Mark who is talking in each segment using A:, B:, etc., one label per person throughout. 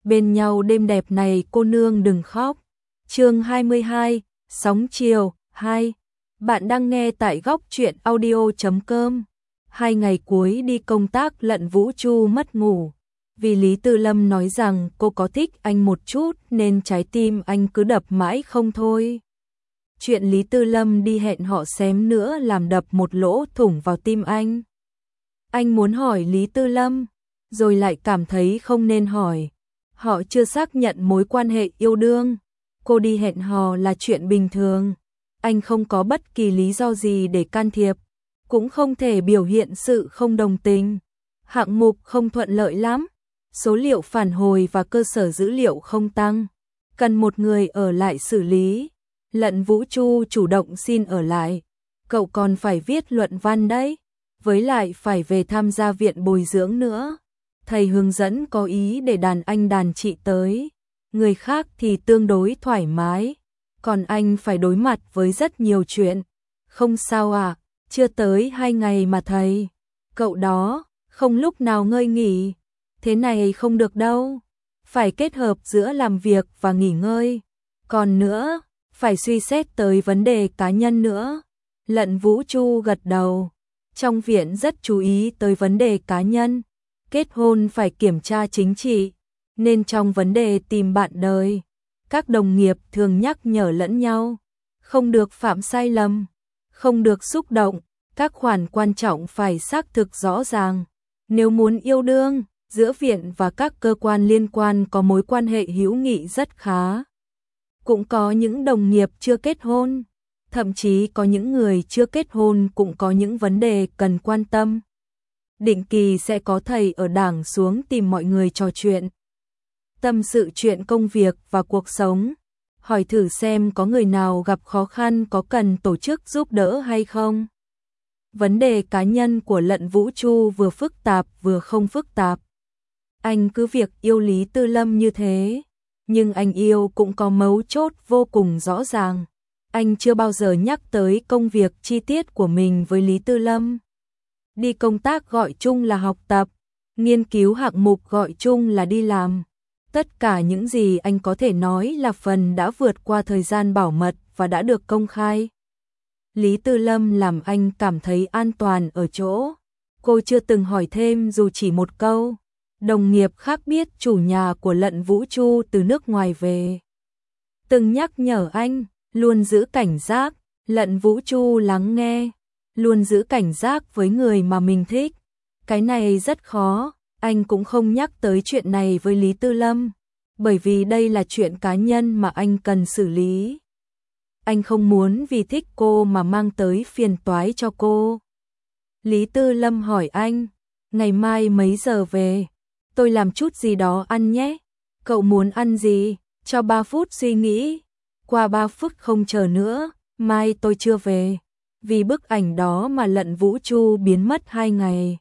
A: Bên nhau đêm đẹp này cô nương đừng khóc. Chương 22, Sóng chiều 2. Bạn đang nghe tại góc truyện audio.com. 2 ngày cuối đi công tác Lận Vũ Chu mất ngủ. Vì Lý Tư Lâm nói rằng cô có thích anh một chút nên trái tim anh cứ đập mãi không thôi. Chuyện Lý Tư Lâm đi hẹn họ xém nữa làm đập một lỗ thủng vào tim anh. Anh muốn hỏi Lý Tư Lâm, rồi lại cảm thấy không nên hỏi. Họ chưa xác nhận mối quan hệ yêu đương. Cô đi hẹn hò là chuyện bình thường. Anh không có bất kỳ lý do gì để can thiệp, cũng không thể biểu hiện sự không đồng tình. Hạng mục không thuận lợi lắm, số liệu phản hồi và cơ sở dữ liệu không tăng, cần một người ở lại xử lý. Lận Vũ Chu chủ động xin ở lại. Cậu còn phải viết luận văn đấy, với lại phải về tham gia viện bồi dưỡng nữa. Thầy hướng dẫn có ý để đàn anh đàn chị tới, người khác thì tương đối thoải mái, còn anh phải đối mặt với rất nhiều chuyện. Không sao à, chưa tới 2 ngày mà thầy. Cậu đó, không lúc nào ngơi nghỉ. Thế này không được đâu, phải kết hợp giữa làm việc và nghỉ ngơi. Còn nữa, phải suy xét tới vấn đề cá nhân nữa. Lận Vũ Chu gật đầu. Trong viện rất chú ý tới vấn đề cá nhân. Kết hôn phải kiểm tra chính trị, nên trong vấn đề tìm bạn đời, các đồng nghiệp thường nhắc nhở lẫn nhau, không được phạm sai lầm, không được xúc động, các khoản quan trọng phải xác thực rõ ràng. Nếu muốn yêu đương, giữa viện và các cơ quan liên quan có mối quan hệ hữu nghị rất khá. Cũng có những đồng nghiệp chưa kết hôn, thậm chí có những người chưa kết hôn cũng có những vấn đề cần quan tâm. Định kỳ sẽ có thầy ở đảng xuống tìm mọi người trò chuyện, tâm sự chuyện công việc và cuộc sống, hỏi thử xem có người nào gặp khó khăn có cần tổ chức giúp đỡ hay không. Vấn đề cá nhân của Lận Vũ Chu vừa phức tạp vừa không phức tạp. Anh cứ việc yêu Lý Tư Lâm như thế, nhưng anh yêu cũng có mấu chốt vô cùng rõ ràng. Anh chưa bao giờ nhắc tới công việc chi tiết của mình với Lý Tư Lâm. Đi công tác gọi chung là học tập, nghiên cứu hạng mục gọi chung là đi làm. Tất cả những gì anh có thể nói là phần đã vượt qua thời gian bảo mật và đã được công khai. Lý Tư Lâm làm anh cảm thấy an toàn ở chỗ cô chưa từng hỏi thêm dù chỉ một câu. Đồng nghiệp khác biết chủ nhà của Lận Vũ Chu từ nước ngoài về, từng nhắc nhở anh luôn giữ cảnh giác. Lận Vũ Chu lắng nghe, luôn giữ cảnh giác với người mà mình thích. Cái này rất khó, anh cũng không nhắc tới chuyện này với Lý Tư Lâm, bởi vì đây là chuyện cá nhân mà anh cần xử lý. Anh không muốn vì thích cô mà mang tới phiền toái cho cô. Lý Tư Lâm hỏi anh, ngày mai mấy giờ về? Tôi làm chút gì đó ăn nhé. Cậu muốn ăn gì? Cho 3 phút suy nghĩ. Qua 3 phút không chờ nữa, mai tôi chưa về. Vì bức ảnh đó mà Lận Vũ Chu biến mất 2 ngày.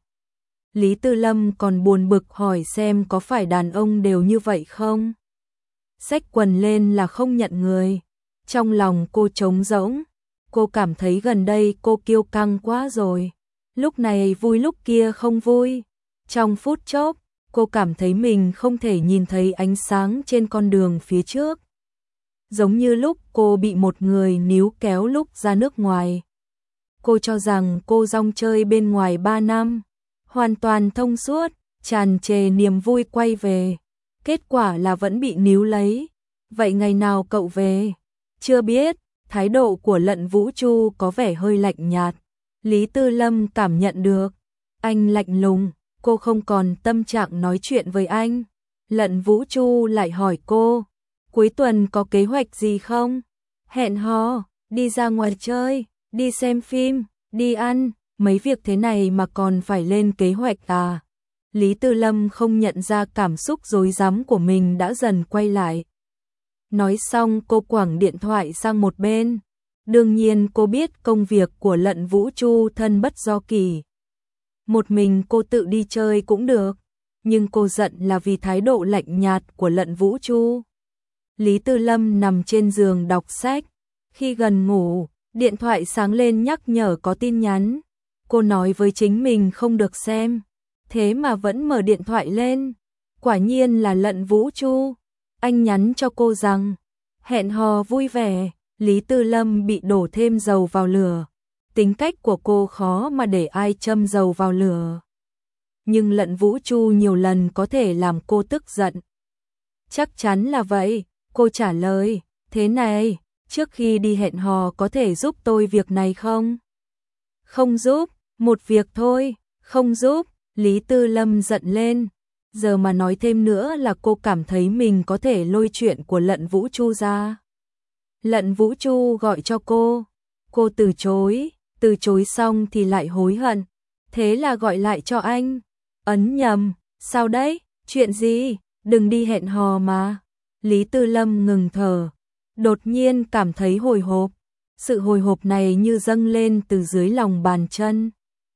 A: Lý Tư Lâm còn buồn bực hỏi xem có phải đàn ông đều như vậy không? Xách quần lên là không nhận người. Trong lòng cô trống rỗng. Cô cảm thấy gần đây cô kiêu căng quá rồi. Lúc này vui lúc kia không vui. Trong phút chốc, cô cảm thấy mình không thể nhìn thấy ánh sáng trên con đường phía trước. Giống như lúc cô bị một người níu kéo lúc ra nước ngoài. Cô cho rằng cô rong chơi bên ngoài 3 năm, hoàn toàn thông suốt, tràn trề niềm vui quay về. Kết quả là vẫn bị níu lấy. Vậy ngày nào cậu về? Chưa biết. Thái độ của Lận Vũ Chu có vẻ hơi lạnh nhạt. Lý Tư Lâm cảm nhận được. Anh lạnh lùng, cô không còn tâm trạng nói chuyện với anh. Lận Vũ Chu lại hỏi cô, cuối tuần có kế hoạch gì không? Hẹn hò, đi ra ngoài chơi, đi xem phim, đi ăn, mấy việc thế này mà còn phải lên kế hoạch à? Lý Tư Lâm không nhận ra cảm xúc rối rắm của mình đã dần quay lại. Nói xong cô quẳng điện thoại sang một bên. Đương nhiên cô biết công việc của Lận Vũ Chu thân bất do kỷ. Một mình cô tự đi chơi cũng được, nhưng cô giận là vì thái độ lạnh nhạt của Lận Vũ Chu. Lý Tư Lâm nằm trên giường đọc sách. Khi gần ngủ, điện thoại sáng lên nhắc nhở có tin nhắn. Cô nói với chính mình không được xem, thế mà vẫn mở điện thoại lên. Quả nhiên là Lận Vũ Chu. Anh nhắn cho cô rằng, hẹn hò vui vẻ. Lý Tư Lâm bị đổ thêm dầu vào lửa. Tính cách của cô khó mà để ai châm dầu vào lửa. Nhưng Lận Vũ Chu nhiều lần có thể làm cô tức giận. Chắc chắn là vậy, cô trả lời, thế này, trước khi đi hẹn hò có thể giúp tôi việc này không? Không giúp, một việc thôi, không giúp. Lý Tư Lâm giận lên. Giờ mà nói thêm nữa là cô cảm thấy mình có thể lôi chuyện của Lận Vũ Chu ra. Lận Vũ Chu gọi cho cô từ chối xong thì lại hối hận. Thế là gọi lại cho anh. Ấn nhầm, sao đấy, chuyện gì, đừng đi hẹn hò mà. Lý Tư Lâm ngừng thở, đột nhiên cảm thấy hồi hộp. Sự hồi hộp này như dâng lên từ dưới lòng bàn chân,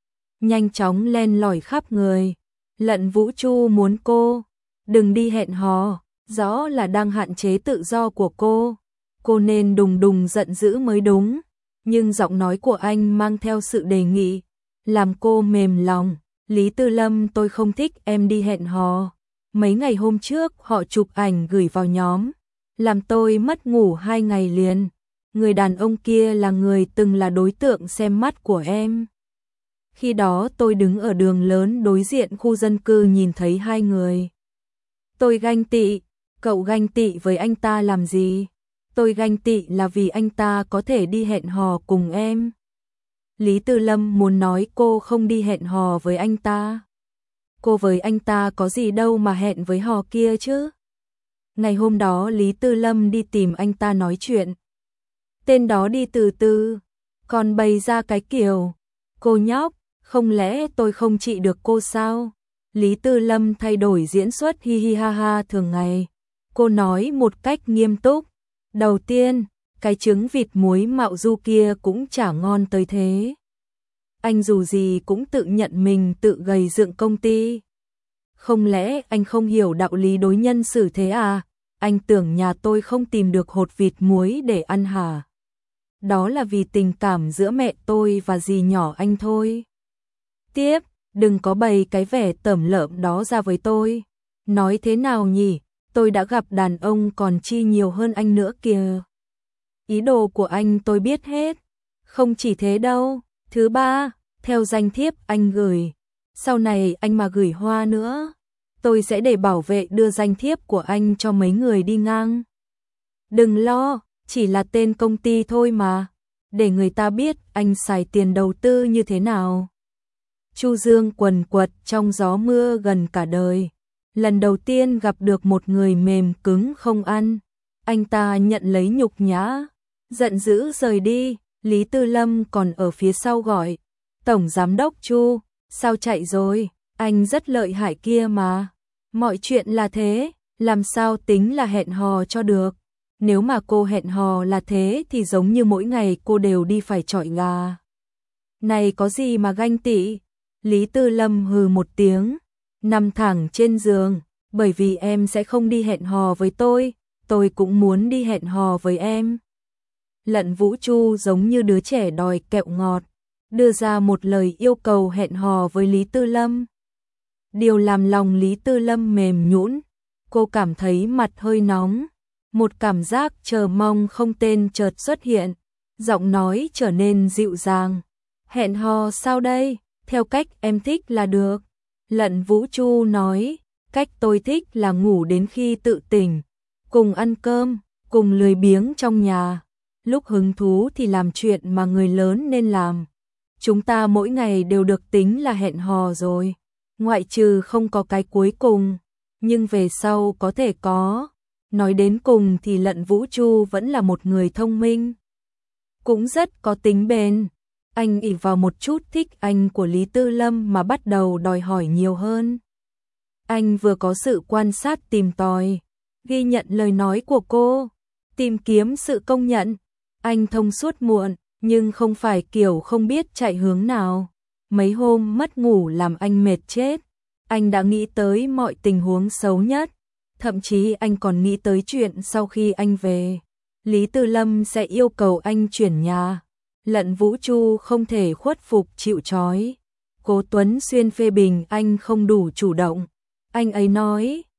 A: nhanh chóng len lỏi khắp người. Lận Vũ Chu muốn cô đừng đi hẹn hò, rõ là đang hạn chế tự do của cô. Cô nên đùng đùng giận dữ mới đúng, nhưng giọng nói của anh mang theo sự đề nghị, làm cô mềm lòng. Lý Tư Lâm, tôi không thích em đi hẹn hò. Mấy ngày hôm trước họ chụp ảnh gửi vào nhóm, làm tôi mất ngủ 2 ngày liền. Người đàn ông kia là người từng là đối tượng xem mắt của em. Khi đó tôi đứng ở đường lớn đối diện khu dân cư nhìn thấy hai người. Tôi ganh tị. Cậu ganh tị với anh ta làm gì? Tôi ganh tị là vì anh ta có thể đi hẹn hò cùng em. Lý Tư Lâm muốn nói cô không đi hẹn hò với anh ta. Cô với anh ta có gì đâu mà hẹn với hò kia chứ. Ngày hôm đó Lý Tư Lâm đi tìm anh ta nói chuyện. Tên đó đi từ từ, còn bày ra cái kiểu, cô nhóc, không lẽ tôi không trị được cô sao? Lý Tư Lâm thay đổi diễn xuất hi hi ha ha thường ngày. Cô nói một cách nghiêm túc. Đầu tiên, cái trứng vịt muối mạo du kia cũng chả ngon tới thế. Anh dù gì cũng tự nhận mình tự gầy dựng công ty. Không lẽ anh không hiểu đạo lý đối nhân xử thế à? Anh tưởng nhà tôi không tìm được hột vịt muối để ăn hả? Đó là vì tình cảm giữa mẹ tôi và dì nhỏ anh thôi. Tiếp, đừng có bày cái vẻ tởm lợm đó ra với tôi. Nói thế nào nhỉ? Tôi đã gặp đàn ông còn chi nhiều hơn anh nữa kìa. Ý đồ của anh tôi biết hết. Không chỉ thế đâu. Thứ ba, theo danh thiếp anh gửi. Sau này anh mà gửi hoa nữa, tôi sẽ để bảo vệ đưa danh thiếp của anh cho mấy người đi ngang. Đừng lo, chỉ là tên công ty thôi mà. Để người ta biết anh xài tiền đầu tư như thế nào. Chu Dương quần quật trong gió mưa gần cả đời. Lần đầu tiên gặp được một người mềm cứng không ăn. Anh ta nhận lấy nhục nhã, giận dữ rời đi. Lý Tư Lâm còn ở phía sau gọi, Tổng Giám đốc Chu, sao chạy rồi? Anh rất lợi hại kia mà. Mọi chuyện là thế, làm sao tính là hẹn hò cho được? Nếu mà cô hẹn hò là thế thì giống như mỗi ngày cô đều đi phải chọi gà. Này có gì mà ganh tị? Lý Tư Lâm hừ một tiếng, nằm thẳng trên giường. Bởi vì em sẽ không đi hẹn hò với tôi cũng muốn đi hẹn hò với em. Lận Vũ Chu giống như đứa trẻ đòi kẹo ngọt, đưa ra một lời yêu cầu hẹn hò với Lý Tư Lâm. Điều làm lòng Lý Tư Lâm mềm nhũn, cô cảm thấy mặt hơi nóng, một cảm giác chờ mong không tên chợt xuất hiện, giọng nói trở nên dịu dàng. Hẹn hò sao đây? Theo cách em thích là được. Lận Vũ Chu nói, cách tôi thích là ngủ đến khi tự tỉnh, cùng ăn cơm, cùng lười biếng trong nhà. Lúc hứng thú thì làm chuyện mà người lớn nên làm. Chúng ta mỗi ngày đều được tính là hẹn hò rồi, ngoại trừ không có cái cuối cùng, nhưng về sau có thể có. Nói đến cùng thì Lận Vũ Chu vẫn là một người thông minh, cũng rất có tính bền. Anh ỷ vào một chút thích anh của Lý Tư Lâm mà bắt đầu đòi hỏi nhiều hơn. Anh vừa có sự quan sát tìm tòi, ghi nhận lời nói của cô, tìm kiếm sự công nhận. Anh thông suốt muộn, nhưng không phải kiểu không biết chạy hướng nào. Mấy hôm mất ngủ làm anh mệt chết. Anh đã nghĩ tới mọi tình huống xấu nhất. Thậm chí anh còn nghĩ tới chuyện sau khi anh về, Lý Tư Lâm sẽ yêu cầu anh chuyển nhà. Lận Vũ Chu không thể khuất phục chịu trói. Cố Tuấn Xuyên phê bình anh không đủ chủ động. Anh ấy nói,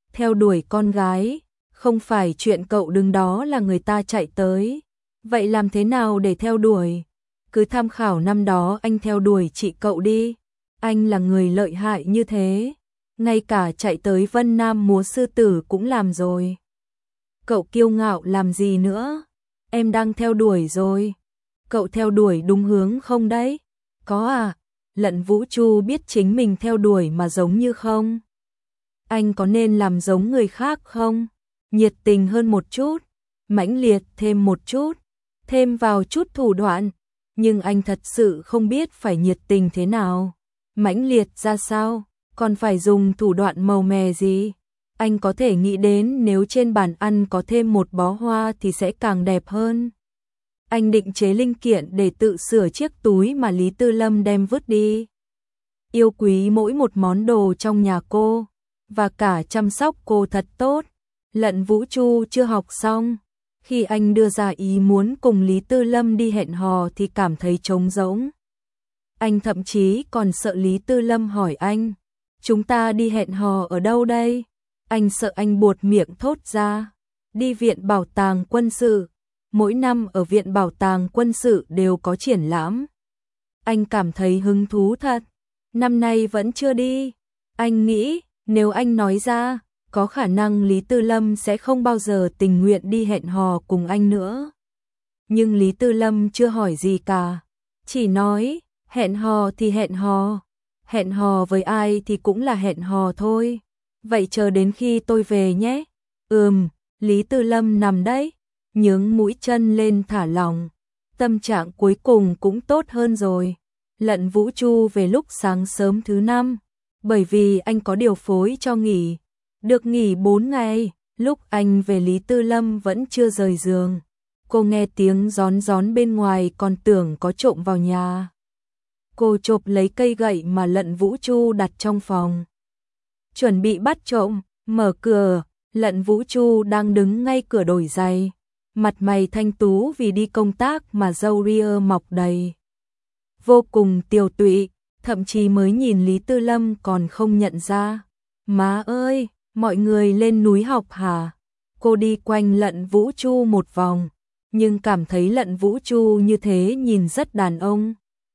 A: theo đuổi con gái, không phải chuyện cậu đứng đó là người ta chạy tới. Vậy làm thế nào để theo đuổi? Cứ tham khảo năm đó anh theo đuổi chị cậu đi. Anh là người lợi hại như thế, ngay cả chạy tới Vân Nam múa sư tử cũng làm rồi. Cậu kiêu ngạo làm gì nữa? Em đang theo đuổi rồi. Cậu theo đuổi đúng hướng không đấy? Có à? Lận Vũ Chu biết chính mình theo đuổi mà giống như không? Anh có nên làm giống người khác không? Nhiệt tình hơn một chút, mãnh liệt thêm một chút, thêm vào chút thủ đoạn. Nhưng anh thật sự không biết phải nhiệt tình thế nào, mãnh liệt ra sao, còn phải dùng thủ đoạn màu mè gì. Anh có thể nghĩ đến nếu trên bàn ăn có thêm một bó hoa thì sẽ càng đẹp hơn. Anh định chế linh kiện để tự sửa chiếc túi mà Lý Tư Lâm đem vứt đi. Yêu quý mỗi một món đồ trong nhà cô, và cả chăm sóc cô thật tốt. Lận Vũ Chu chưa học xong. Khi anh đưa ra ý muốn cùng Lý Tư Lâm đi hẹn hò thì cảm thấy trống rỗng. Anh thậm chí còn sợ Lý Tư Lâm hỏi anh, chúng ta đi hẹn hò ở đâu đây? Anh sợ anh buột miệng thốt ra, đi Viện Bảo tàng Quân sự. Mỗi năm ở Viện Bảo tàng Quân sự đều có triển lãm. Anh cảm thấy hứng thú thật. Năm nay vẫn chưa đi. Anh nghĩ, nếu anh nói ra, có khả năng Lý Tư Lâm sẽ không bao giờ tình nguyện đi hẹn hò cùng anh nữa. Nhưng Lý Tư Lâm chưa hỏi gì cả. Chỉ nói, hẹn hò thì hẹn hò. Hẹn hò với ai thì cũng là hẹn hò thôi. Vậy chờ đến khi tôi về nhé. Lý Tư Lâm nằm đấy, nhướng mũi chân lên thả lỏng. Tâm trạng cuối cùng cũng tốt hơn rồi. Lận Vũ Chu về lúc sáng sớm thứ 5, bởi vì anh có điều phối cho nghỉ. Được nghỉ 4 ngày, lúc anh về Lý Tư Lâm vẫn chưa rời giường. Cô nghe tiếng gión gión bên ngoài còn tưởng có trộm vào nhà. Cô chộp lấy cây gậy mà Lận Vũ Chu đặt trong phòng. Chuẩn bị bắt trộm, mở cửa, Lận Vũ Chu đang đứng ngay cửa đổi giày. Mặt mày thanh tú vì đi công tác mà râu ria mọc đầy. Vô cùng tiều tụy, thậm chí mới nhìn Lý Tư Lâm còn không nhận ra. Má ơi, mọi người lên núi học hả? Cô đi quanh Lận Vũ Chu một vòng, nhưng cảm thấy Lận Vũ Chu như thế nhìn rất đàn ông.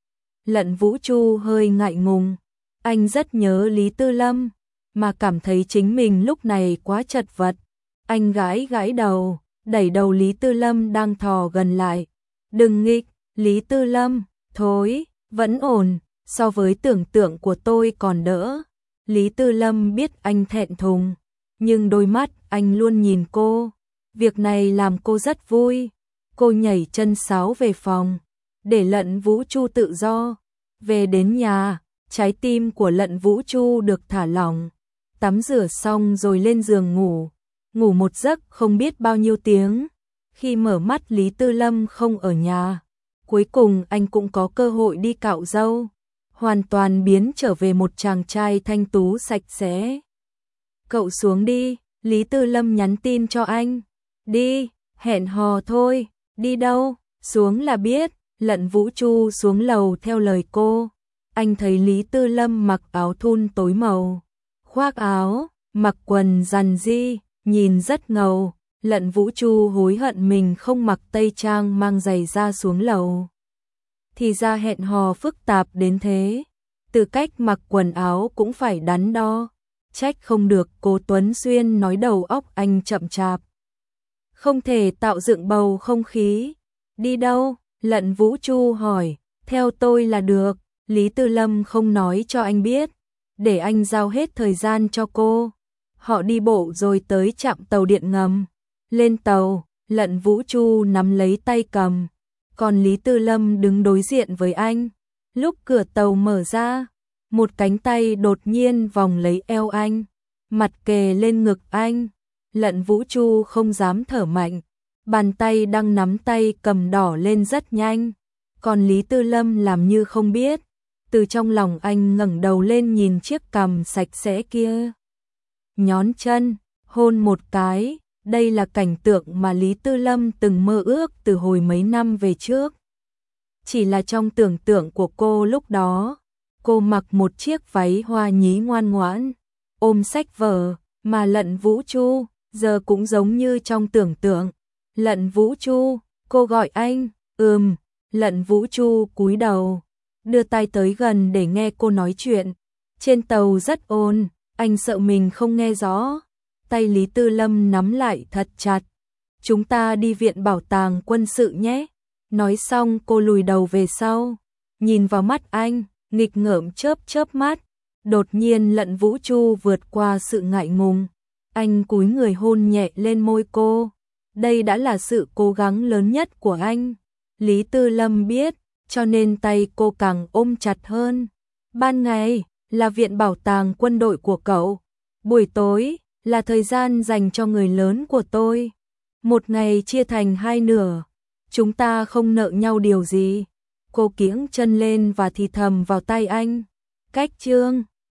A: Lận Vũ Chu hơi ngại ngùng, anh rất nhớ Lý Tư Lâm, mà cảm thấy chính mình lúc này quá chật vật. Anh gãi gãi đầu, đẩy đầu Lý Tư Lâm đang thò gần lại. Đừng nghịch, Lý Tư Lâm, thôi, vẫn ổn, so với tưởng tượng của tôi còn đỡ. Lý Tư Lâm biết anh thẹn thùng, nhưng đôi mắt anh luôn nhìn cô. Việc này làm cô rất vui. Cô nhảy chân sáo về phòng, để Lận Vũ Chu tự do. Về đến nhà, trái tim của Lận Vũ Chu được thả lỏng. Tắm rửa xong rồi lên giường ngủ. Ngủ một giấc không biết bao nhiêu tiếng. Khi mở mắt Lý Tư Lâm không ở nhà. Cuối cùng anh cũng có cơ hội đi cạo râu. Hoàn toàn biến trở về một chàng trai thanh tú sạch sẽ. Cậu xuống đi, Lý Tư Lâm nhắn tin cho anh. Đi, hẹn hò thôi, đi đâu, xuống là biết. Lận Vũ Chu xuống lầu theo lời cô. Anh thấy Lý Tư Lâm mặc áo thun tối màu, khoác áo, mặc quần rằn ri, nhìn rất ngầu. Lận Vũ Chu hối hận mình không mặc tây trang mang giày ra xuống lầu. Thì ra hẹn hò phức tạp đến thế. Từ cách mặc quần áo cũng phải đắn đo. Trách không được cô Tuấn Xuyên nói đầu óc anh chậm chạp. Không thể tạo dựng bầu không khí. Đi đâu? Lận Vũ Chu hỏi. Theo tôi là được. Lý Tư Lâm không nói cho anh biết. Để anh giao hết thời gian cho cô. Họ đi bộ rồi tới trạm tàu điện ngầm. Lên tàu, Lận Vũ Chu nắm lấy tay cầm. Còn Lý Tư Lâm đứng đối diện với anh. Lúc cửa tàu mở ra, một cánh tay đột nhiên vòng lấy eo anh, mặt kề lên ngực anh. Lận Vũ Chu không dám thở mạnh, bàn tay đang nắm tay cầm đỏ lên rất nhanh. Còn Lý Tư Lâm làm như không biết. Từ trong lòng anh ngẩng đầu lên nhìn chiếc cằm sạch sẽ kia. Nhón chân, hôn một cái. Đây là cảnh tượng mà Lý Tư Lâm từng mơ ước từ hồi mấy năm về trước. Chỉ là trong tưởng tượng của cô lúc đó, cô mặc một chiếc váy hoa nhí ngoan ngoãn, ôm sách vở, Mà Lận Vũ Chu, giờ cũng giống như trong tưởng tượng. Lận Vũ Chu, cô gọi anh, Lận Vũ Chu cúi đầu, đưa tay tới gần để nghe cô nói chuyện. Trên tàu rất ồn, anh sợ mình không nghe rõ. Tay Lý Tư Lâm nắm lại thật chặt. Chúng ta đi viện bảo tàng quân sự nhé. Nói xong cô lùi đầu về sau, nhìn vào mắt anh, nghịch ngợm chớp chớp mắt. Đột nhiên Lận Vũ Chu vượt qua sự ngại ngùng. Anh cúi người hôn nhẹ lên môi cô. Đây đã là sự cố gắng lớn nhất của anh. Lý Tư Lâm biết, cho nên tay cô càng ôm chặt hơn. Ban ngày là viện bảo tàng quân đội của cậu. Buổi tối là thời gian dành cho người lớn của tôi. Một ngày chia thành hai nửa. Chúng ta không nợ nhau điều gì. Cô kiễng chân lên và thì thầm vào tai anh. Cách chương